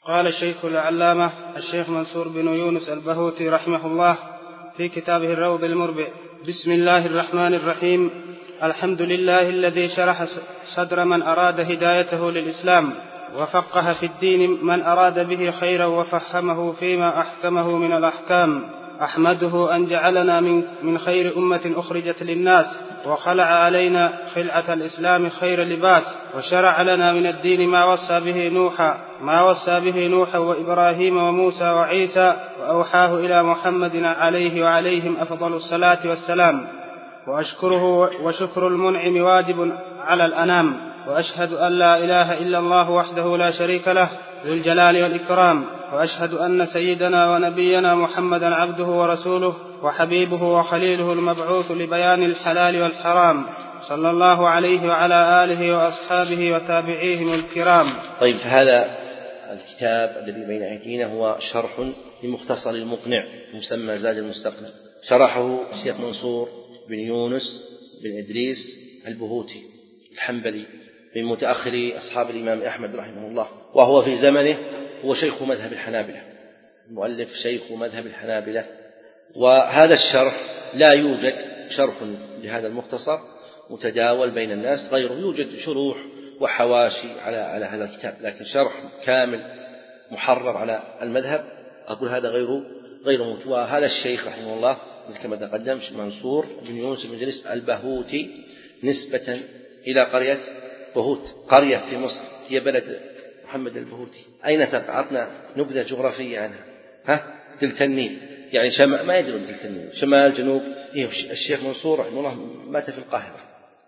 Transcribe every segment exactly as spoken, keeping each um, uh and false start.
قال الشيخ العلامة الشيخ منصور بن يونس البهوتي رحمه الله في كتابه الروض المربع: بسم الله الرحمن الرحيم. الحمد لله الذي شرح صدر من أراد هدايته للإسلام، وفقه في الدين من أراد به خيرا، وفهمه فيما أحكمه من الأحكام. أحمده أن جعلنا من, من خير أمة أخرجت للناس، وخلع علينا خلعة الإسلام خير لباس، وشرع لنا من الدين ما وصى به نوحا ما وصى به نوحا وإبراهيم وموسى وعيسى، وأوحاه إلى محمد عليه وعليهم أفضل الصلاة والسلام. وأشكره وشكر المنعم واجب على الأنام، وأشهد أن لا إله إلا الله وحده لا شريك له ذو الجلال والإكرام، وأشهد أن سيدنا ونبينا محمدا عبده ورسوله وحبيبه وخليله المبعوث لبيان الحلال والحرام، صلى الله عليه وعلى آله وأصحابه وتابعيهم الكرام. طيب، هذا الكتاب الذي بين أيدينا هو شرح لمختصر المقنع مسمى زاد المستقنع، شرحه الشيخ منصور بن يونس بن إدريس البهوتي الحنبلي من متأخري أصحاب الإمام أحمد رحمه الله، وهو في زمنه هو شيخ مذهب الحنابلة، المؤلف شيخ مذهب الحنابلة. وهذا الشرح لا يوجد شرح لهذا المختصر متداول بين الناس غيره، يوجد شروح وحواشي على على هذا الكتاب، لكن شرح كامل محرر على المذهب أقول هذا غير غير موجود. وهذا الشيخ رحمه الله كما تقدم منصور بن يونس بن إدريس البهوتي نسبة إلى قرية بهوت، قرية في مصر هي بلد محمد البهوتي. أين تقع؟ أعطنا نبذة جغرافية عنها. ها؟ دلتا النيل، يعني شمال، ما يدرون دلتا النيل، شمال جنوب. إيه الشيخ منصور رحمه الله مات في القاهرة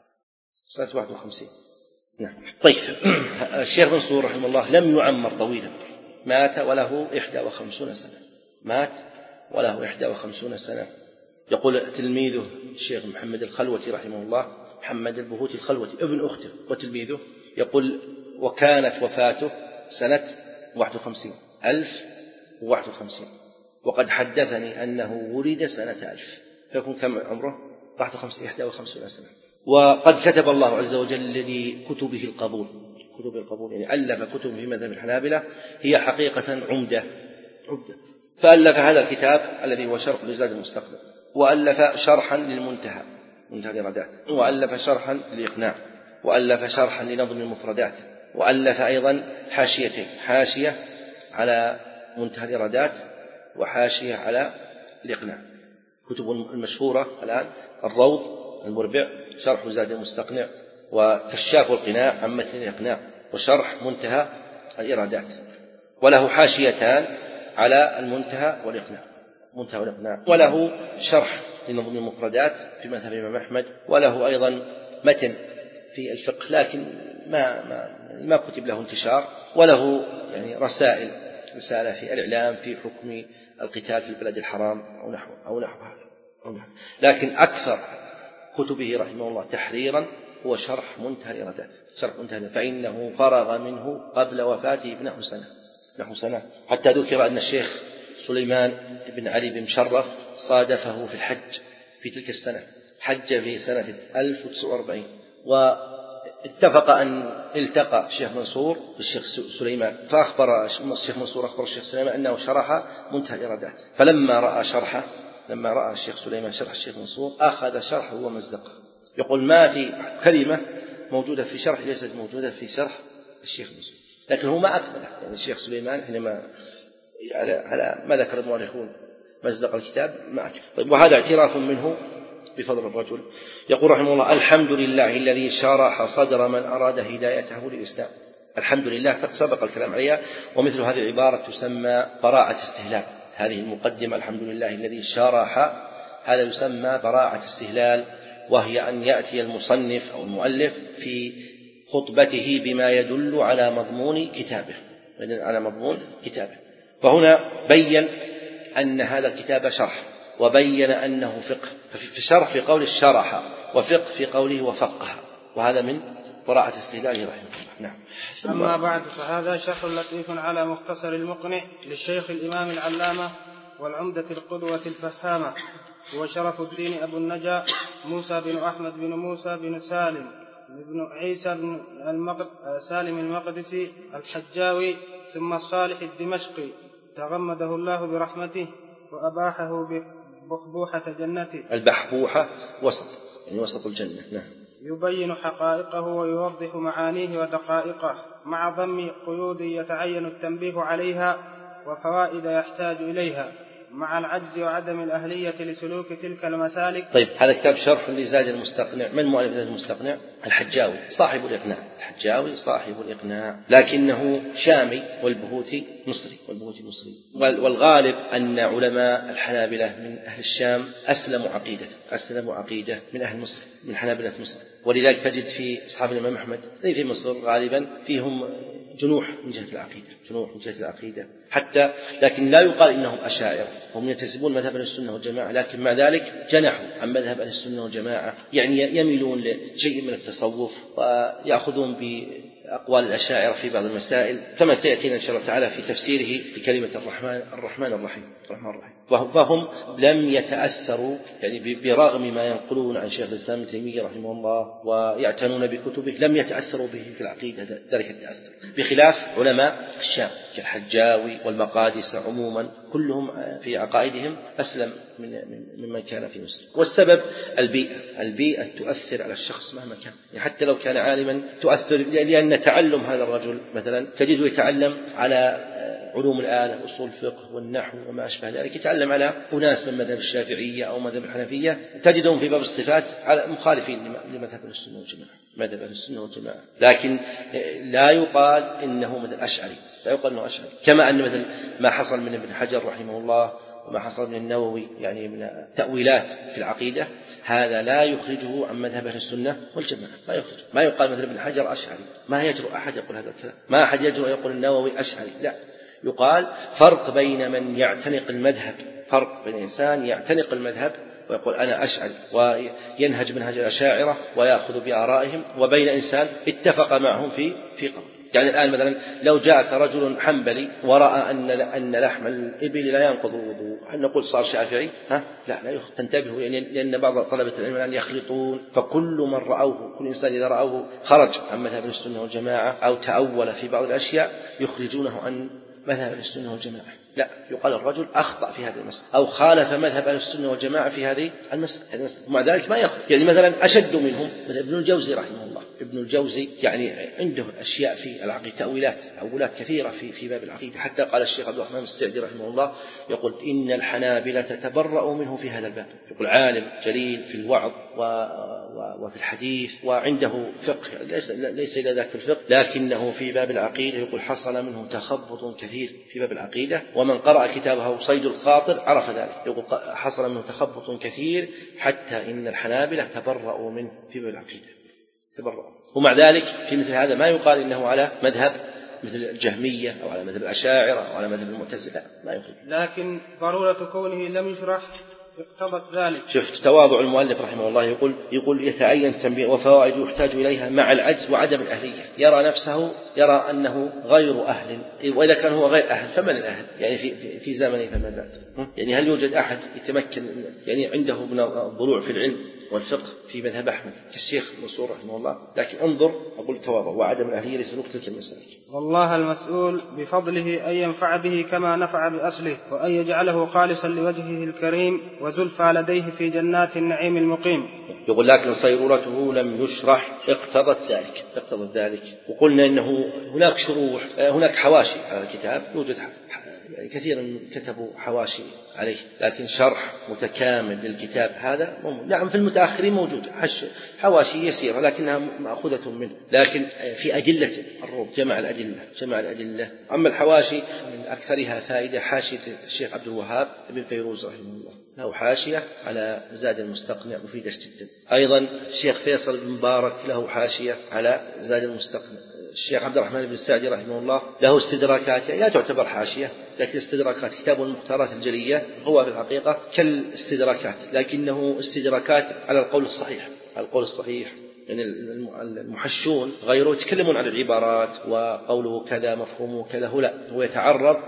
سنة واحد وخمسين. نعم. طيب، الشيخ منصور رحمه الله لم يعمر طويلا، مات وله إحدى وخمسون سنة، مات وله إحدى وخمسون سنة. يقول تلميذه الشيخ محمد الخلوتي رحمه الله، محمد البهوتي الخلوتي ابن أخته وتلميذه، يقول وكانت وفاته سنة واحد وخمسين ألف وواحد وخمسين، وقد حدثني أنه ولد سنة ألف، فيكون كم عمره؟ واحد وخمسين إحدى وخمسون سنة. وقد كتب الله عز وجل لكتبه القبول، كتب القبول يعني ألف كتب في مذهب الحنابلة هي حقيقة عمدة عمدة فألف هذا الكتاب الذي هو شرح لزاد المستقنع، وألف شرحا للمنتهى منتهى الإرادات، وألف شرحا للإقناع، وألف شرحا لنظم المفردات، وألف أيضا حاشيتين، حاشية على منتهى الإرادات وحاشية على الإقناع. كتب المشهورة الآن الروض المربع شرح زاد المستقنع، وكشاف القناع عن متن الإقناع، وشرح منتهى الإرادات، وله حاشيتان على المنتهى والإقناع، منتهى والإقناع، وله شرح لنظم المفردات في مذهب الإمام أحمد، وله أيضا متن في الفقه لكن ما ما ما كتب له انتشار، وله يعني رسائل رسالة في الإعلام في حكم القتال في البلد الحرام أو نحو أو نحو هذا. لكن أكثر كتبه رحمه الله تحريرا هو شرح منتهى الإرادات، شرح منتهى، فإنه فرغ منه قبل وفاته بنحو سنة نحو سنة حتى ذكر أن الشيخ سليمان بن علي بن مشرف صادفه في الحج في تلك السنة، حج في سنة ألف وتسعمائة وأربعين، واتفق أن التقى الشيخ منصور بالشيخ سليمان، فأخبر الشيخ منصور أخبر الشيخ سليمان أنه شرح منتهى الإرادات، فلما رأى شرحه لما رأى الشيخ سليمان شرح الشيخ منصور أخذ شرحه ومزقه. يقول ما في كلمة موجودة في شرح ليست موجودة في شرح الشيخ منصور، لكن هو ما أكمله، يعني الشيخ سليمان حينما على, على ما ذكر المؤرخون مزق الكتاب ما أكمله. طيب، وهذا اعتراف منه بفضل الرجل. يقول رحمه الله الحمد لله الذي شرح صدر من أراد هدايته للإسلام. الحمد لله قد سبق الكلام عليها، ومثل هذه العبارة تسمى براعة استهلال. هذه المقدمة الحمد لله الذي شرح هذا يسمى براعة استهلال، وهي أن يأتي المصنف أو المؤلف في خطبته بما يدل على مضمون كتابه على مضمون كتابه فهنا بين أن هذا الكتاب شرح، وبين أنه فقه، ففي شرح في قول الشرح، وفقه في قوله وفقه، وهذا من براعة استهلاله رحمه الله. نعم. أما بعد، فهذا شرح لطيف على مختصر المقنع للشيخ الإمام العلامة والعمدة القدوة الفهامة، هو شرف الدين أبو النجا موسى بن أحمد بن موسى بن سالم بن عيسى بن المقد... سالم المقدسي الحجاوي ثم الصالح الدمشقي تغمده الله برحمته وأباحه ببحبوحة جنته. البحبوحة وسط، يعني وسط الجنة. نعم. يبين حقائقه ويوضح معانيه ودقائقه مع ضم قيود يتعين التنبيه عليها وفوائد يحتاج إليها مع العجز وعدم الأهلية لسلوك تلك المسالك. طيب، هذا كتاب شرح لزاد المستقنع. من مؤلف زاد المستقنع؟ الحجاوي صاحب الإقناع. الحجاوي صاحب الإقناع، لكنه شامي والبهوتي مصري والبهوتي مصري. والغالب أن علماء الحنابلة من أهل الشام أسلموا عقيدة أسلموا عقيدة من أهل مصر، من حنابلة مصر. ولذلك تجد في أصحاب الإمام أحمد زي في مصر غالبا فيهم جنوح من جهة العقيدة جنوح من جهة العقيدة حتى، لكن لا يقال إنهم أشاعرة، هم ينتسبون مذهب أهل السنة والجماعة، لكن مع ذلك جنحوا عن مذهب أهل السنة والجماعة، يعني يميلون لشيء من التصوف ويأخذون بأقوال الأشاعرة في بعض المسائل، كما سيأتينا إن شاء الله تعالى في تفسيره بكلمة الرحمن الرحمن الرحيم الرحمن الرحيم. فهم لم يتأثروا يعني برغم ما ينقلون عن شيخ الإسلام ابن تيمية رحمه الله ويعتنون بكتبه، لم يتأثروا به في العقيدة ذلك التأثر، بخلاف علماء الشام كالحجاوي والمقادسة عموما، كلهم في عقائدهم أسلم من ممن كان في مصر. والسبب البيئة البيئة تؤثر على الشخص مهما كان، يعني حتى لو كان عالما تؤثر، لأن تعلم هذا الرجل مثلا تجده يتعلم على علوم الآلة أصول الفقه والنحو وما أشبه ذلك، يتعلم على أناس من مذهب الشافعية أو مذهب الحنفية تجدهم في باب الصفات على مخالفين لمذهب السنة والجماعة مذهب السنة والجماعة، لكن لا يقال إنه مثل أشعري لا يقال إنه أشعري كما أن مثل ما حصل من ابن حجر رحمه الله وما حصل من النووي يعني من تأويلات في العقيدة، هذا لا يخرجه عن مذهب أهل السنة والجماعة، ما يخرج ما يقال مثل ابن حجر أشعري، ما يجرؤ أحد يقول هذا الكلام، ما أحد يجرؤ يقول النووي أشعري، لا، يقال فرق بين من يعتنق المذهب فرق بين إنسان يعتنق المذهب ويقول أنا أشعري وينهج منهج الأشاعرة ويأخذ بآرائهم، وبين إنسان اتفق معهم في في قول. يعني الآن مثلا لو جاءك رجل حنبلي ورأى أن أن لحم الإبل لا ينقض الوضوء، هل نقول صار شافعي؟ ها؟ لا لا يخ... تنتبهوا، يعني لأن بعض طلبة العلم الآن يخلطون، فكل من رأوه كل إنسان إذا رأوه خرج عن مذهب السنة والجماعة أو تأول في بعض الأشياء يخرجونه عن مذهب السنة والجماعة. لا، يقال الرجل أخطأ في هذه المسألة أو خالف مذهب أهل السنة والجماعة في هذه المسألة، ومع ذلك ما يخرج. يعني مثلا أشد منهم مثل ابن الجوزي رحمه الله. ابن الجوزي يعني عنده أشياء في العقيدة تأويلات تأويلات كثيرة في في باب العقيدة، حتى قال الشيخ عبد الرحمن السعدي رحمه الله يقول إن الحنابلة تبرأوا منه في هذا الباب. يقول عالم جليل في الوعظ وفي الحديث وعنده فقه، ليس ليس إلى ذاك في الفقه، لكنه في باب العقيدة يقول حصل منه تخبط كثير في باب العقيدة، ومن قرأ كتابه صيد الخاطر عرف ذلك. يقول حصل منه تخبط كثير حتى إن الحنابلة تبرأوا منه في باب العقيدة تبرأوا. ومع ذلك في مثل هذا ما يقال إنه على مذهب مثل الجهمية أو على مذهب الأشاعرة أو على مذهب المعتزلة، لا يخرج. لكن ضرورة كونه لم يشرح اقتضت ذلك. شفت تواضع المؤلف رحمه الله، يقول يقول يتعين تنبيه وفوائد يحتاج إليها مع العجز وعدم الأهلية. يرى نفسه يرى أنه غير أهل، وإذا كان هو غير أهل فمن الأهل؟ يعني في في, في زمنه فما بعد. يعني هل يوجد أحد يتمكن يعني عنده من الضلوع في العلم والفقه في مذهب أحمد كالشيخ منصور رحمه الله؟ لكن انظر أقول تواضع وعدم الأهلية لسلوك تلك المسالك. والله المسؤول بفضله أن ينفع به كما نفع بأصله، وأن يجعله خالصا لوجهه الكريم وزلفى لديه في جنات النعيم المقيم. يقول لكن صيرورته لم يشرح اقتضت ذلك اقتضت ذلك وقلنا إنه هناك شروح هناك حواشي على الكتاب، يوجد يعني كثيرا كتبوا حواشي عليه، لكن شرح متكامل للكتاب هذا نعم في المتأخرين موجود حواشي يسيرة لكنها مأخوذة منه، لكن في أدلة الروض جمع الأدلة جمع الأدلة. أما الحواشي من أكثرها فائدة حاشية الشيخ عبد الوهاب بن فيروز رحمه الله، له حاشية على زاد المستقنع مفيدة جدا. أيضا الشيخ فيصل بن مبارك له حاشية على زاد المستقنع. الشيخ عبد الرحمن بن السعدي رحمه الله له استدراكات، لا تعتبر حاشية لكن استدراكات، كتاب المختارات الجلية هو في الحقيقة كالاستدراكات لكنه استدراكات على القول الصحيح على القول الصحيح. يعني المحشون غيره يتكلمون عن العبارات وقوله كذا مفهومه كذا، هو لا هو يتعرض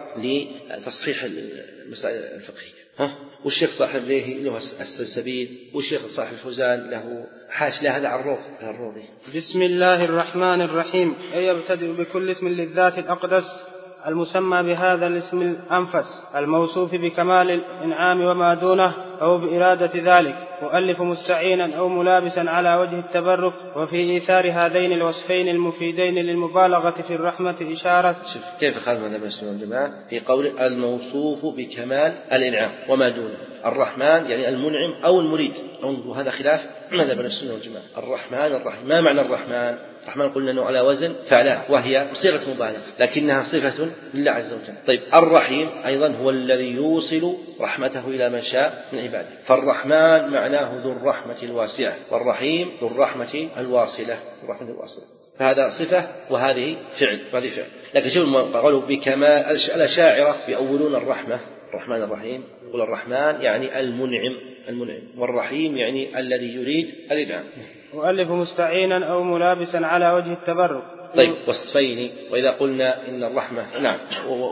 لتصحيح المسائل الفقهية. ها والشيخ صاحب له له السلسبيل، والشيخ صاحب الفوزان له حاش له هذا عروض الروضي. بسم الله الرحمن الرحيم. أي يبتدئ بكل اسم للذات الأقدس المسمى بهذا الاسم الأنفس الموصوف بكمال الإنعام وما دونه أو بإرادة ذلك، مؤلف مستعينا أو ملابسا على وجه التبرك. وفي إيثار هذين الوصفين المفيدين للمبالغة في الرحمة إشارة. شوف كيف خالف مذهب السنة والجماعة في قول الموصوف بكمال الإنعام وما دونه. الرحمن يعني المنعم أو المريد، وهذا خلاف مذهب السنة والجماعة. الرحمن الرحيم، ما معنى الرحمن؟ الرحمن قلنا أنه على وزن فعلان، وهي صيغة مبالغة لكنها صفة لله عز وجل. طيب الرحيم أيضا هو الذي يوصل رحمته إلى من شاء من عباده، فالرحمن معناه ذو الرحمة الواسعة، والرحيم ذو الرحمة الواصلة، الرحمة الواصلة. فهذا صفة وهذه فعل، وهذه فعل. لكن شوف قالوا بكمال الأشاعرة يؤولون الرحمة الرحمن الرحيم، يقول الرحمن يعني المنعم المنعم والرحيم يعني الذي يريد الإنعام. مؤلف مستعينا أو ملابسا على وجه التبرك. طيب وصفين، وإذا قلنا إن الرحمة نعم،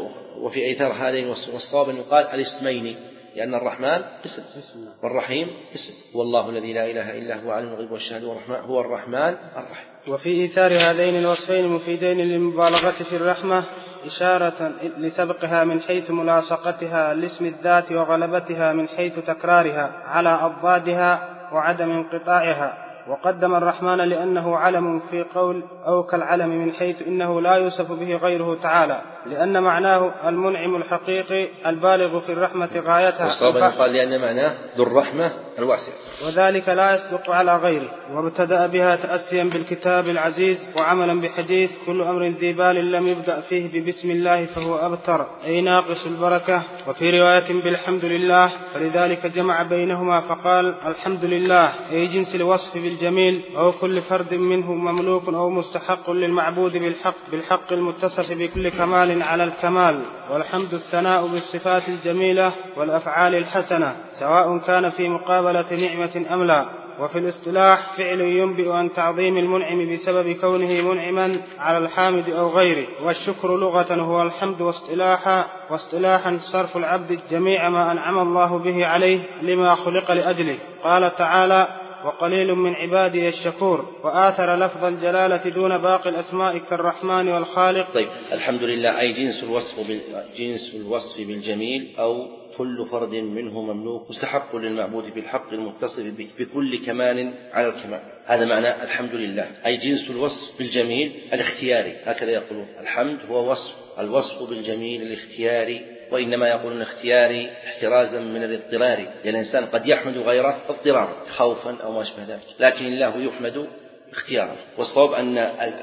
وفي إيثار هذين والصواب أن يقال الاسمين، لأن الرحمن اسم والرحيم اسم، والله الذي لا إله إلا هو عالم الغيب والشهادة والرحمن هو الرحمن الرحيم. وفي إيثار هذين الوصفين المفيدين للمبالغة في الرحمة إشارة لسبقها من حيث ملاصقتها لاسم الذات وغلبتها من حيث تكرارها على أضدادها وعدم انقطاعها. وقدم الرحمن لأنه علم في قول أو كالعلم من حيث إنه لا يوصف به غيره تعالى، لأن معناه المنعم الحقيقي البالغ في الرحمة غايتها. والصواب أن يقال لأن معناه ذو الرحمة الواسعة، وذلك لا يصدق على غيره. وابتدأ بها تأسيا بالكتاب العزيز وعملا بحديث كل أمر ذي بال لم يبدأ فيه ببسم الله فهو أبتر أي ناقص البركة. وفي رواية بالحمد لله، فلذلك جمع بينهما فقال الحمد لله أي جنس الوصف بالجميل، أو كل فرد منه مملوك أو مستحق للمعبود بالحق بالحق المتصف بكل كمال على الكمال. والحمد الثناء بالصفات الجميلة والأفعال الحسنة سواء كان في مقابلة نعمة أم لا. وفي الاصطلاح فعل ينبئ عن تعظيم المنعم بسبب كونه منعما على الحامد أو غيره. والشكر لغة هو الحمد، واصطلاحا واصطلاحا صرف العبد جميع ما أنعم الله به عليه لما خلق لأجله. قال تعالى وقليل من عبادي الشكور، وآثر لفظ الجلالة دون باقي الأسماء كالرحمن والخالق. طيب الحمد لله أي جنس الوصف جنس الوصف بالجميل، أو كل فرد منه مملوك مستحق للمعبود بالحق المتصف بكل كمال على الكمال. هذا معنى الحمد لله، أي جنس الوصف بالجميل الاختياري، هكذا يقولون. الحمد هو وصف الوصف بالجميل الاختياري، وإنما يقولون اختياري احترازا من الاضطرار، لأن الإنسان قد يحمد غيره اضطرارا خوفا أو ما شابه ذلك، لكن الله يحمد اختيارا. والصواب أن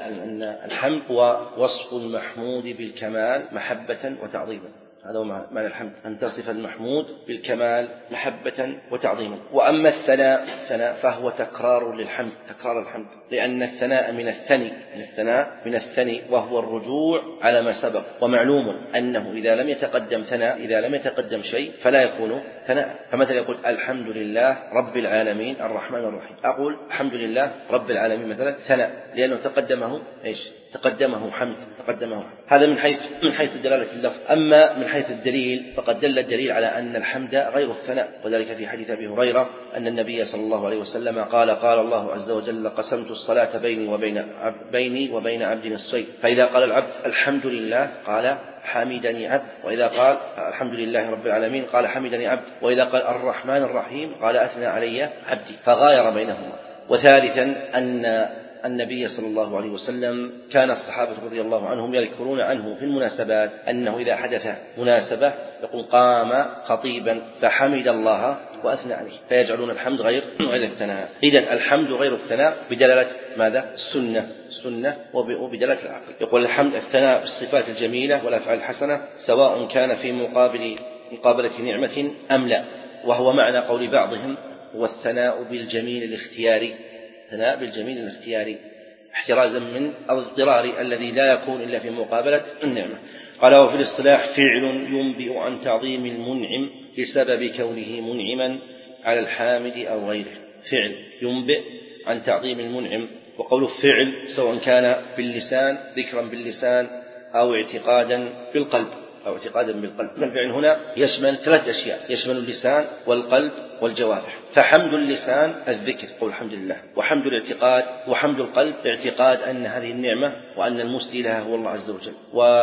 الحمد هو وصف المحمود بالكمال محبة وتعظيما، هذا هو معنى الحمد، أن تصف المحمود بالكمال محبة وتعظيما. وأما الثناء الثناء فهو تكرار للحمد، تكرار الحمد، لأن الثناء من الثني من الثناء من الثني وهو الرجوع على ما سبق. ومعلوم أنه إذا لم يتقدم ثناء إذا لم يتقدم شيء فلا يكون ثناء. فمثلا يقول الحمد لله رب العالمين الرحمن الرحيم، أقول الحمد لله رب العالمين مثلا ثناء، لأنه تقدمه إيش؟ تقدمه حمد، تقدمه حمد. هذا من حيث من حيث دلالة اللفظ. أما من حيث الدليل فقد دل الدليل على أن الحمد غير الثناء، وذلك في حديث أبي هريرة أن النبي صلى الله عليه وسلم قال قال الله عز وجل قسمت الصلاة بيني وبين بيني وبين عبد نصفين، فإذا قال العبد الحمد لله قال حمدني عبد، وإذا قال الحمد لله رب العالمين قال حمدني عبد، وإذا قال الرحمن الرحيم قال أثنى علي عبدي، فغاير بينهما. وثالثا أن النبي صلى الله عليه وسلم كان الصحابة رضي الله عنهم يذكرون عنه في المناسبات أنه إذا حدث مناسبة يقول قام خطيبا فحمد الله وأثنى عليه، فيجعلون الحمد غير غير الثناء. إذن الحمد غير الثناء بدلالة ماذا؟ السنة السنة وبدلالة العقل. يقول الحمد الثناء بالصفات الجميلة والأفعال الحسنة سواء كان في مقابل مقابلة نعمة أم لا. وهو معنى قول بعضهم هو الثناء بالجميل الاختياري، ثناء بالجميل الاختياري احترازا من الاضطرار الذي لا يكون إلا في مقابلة النعمة. قال وفي الاصطلاح فعل ينبئ عن تعظيم المنعم بسبب كونه منعما على الحامد أو غيره. فعل ينبئ عن تعظيم المنعم، وقول فعل سواء كان باللسان ذكرا باللسان أو اعتقادا بالقلب أو اعتقادا بالقلب. الفعل هنا يشمل ثلاث أشياء، يشمل اللسان والقلب والجوارح. فحمد اللسان الذكر قول الحمد لله، وحمد الاعتقاد وحمد القلب اعتقاد أن هذه النعمة وأن المسدي لها هو الله عز وجل.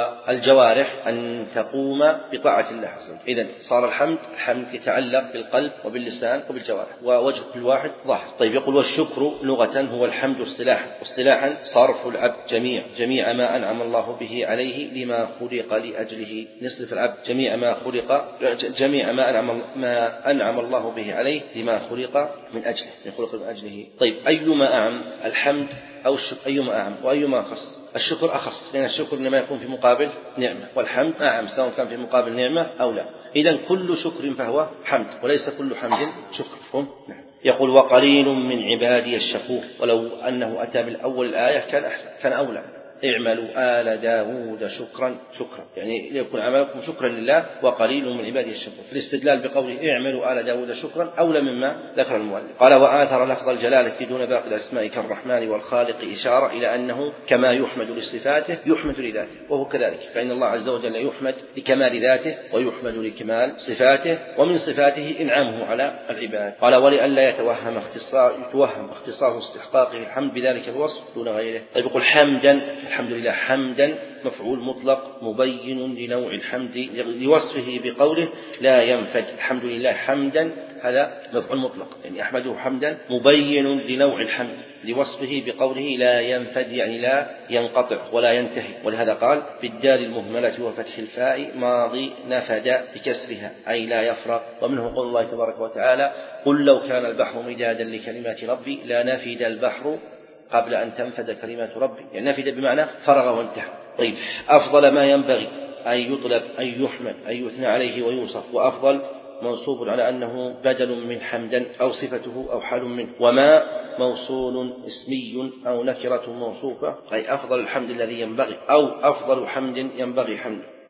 والجوارح أن تقوم بطاعة الله عز وجل. إذن صار الحمد الحمد يتعلق بالقلب وباللسان وبالجوارح، ووجه كل واحد ظاهر. طيب يقول والشكر لغة هو الحمد اصطلاحا، واصطلاحا صرف العبد جميع جميع ما أنعم الله به عليه لما خلق لأجله. نصرف العبد جميع ما خلق جميع ما أنعم ما أنعم الله به عليه لما خلق من أجله من خلق من أجله. طيب أيما أعم الحمد أو الشكر؟ أيما أعم وأيما أخص؟ الشكر أخص، لأن الشكر إنما يكون في مقابل نعمة، والحمد أعم سواء كان في مقابل نعمة أو لا. إذن كل شكر فهو حمد، وليس كل حمد شكر. نعم. يقول وقليل من عبادي الشكور، ولو أنه أتى بالأول الآية كان أحسن، كان أولى. اعملوا آل داود شكرا شكرا، يعني ليكون عملكم شكرا لله، وقليل من عباده الشكور. في الاستدلال بقوله اعملوا آل داود شكرا أولى مما ذكر المؤلف. قال وآثر لفظ الجلالة دون باقي الأسماء كالرحمن والخالق إشارة إلى أنه كما يحمد لصفاته يحمد لذاته، وهو كذلك، فإن الله عز وجل يحمد لكمال ذاته ويحمد لكمال صفاته، ومن صفاته إنعامه على العباد. قال ولئلا يتوهم اختصاص يتوهم اختصاص استحقاقه الحمد بذلك الوصف دون غيره. طيب يقول حمدا الحمد لله حمدا مفعول مطلق مبين لنوع الحمد لوصفه بقوله لا ينفد. الحمد لله حمدا هذا مفعول مطلق، يعني أحمده حمدا مبين لنوع الحمد لوصفه بقوله لا ينفد، يعني لا ينقطع ولا ينتهي. ولهذا قال بالدال المهملة وفتح الفاء ماضي نفد بكسرها أي لا يفرغ. ومنه قول الله تبارك وتعالى قل لو كان البحر مدادا لكلمات ربي لنفد البحر قبل أن تنفد كلمات ربي، يعني نفد بمعنى فرغ وانتهى. طيب أفضل ما ينبغي أن يطلب أن يحمد أن يثنى عليه ويوصف، وأفضل منصوب على أنه بدل من حمدا أو صفته أو حال منه، وما موصول اسمي أو نكرة موصوفة، أي أفضل الحمد الذي ينبغي أو أفضل حمد ينبغي حمد.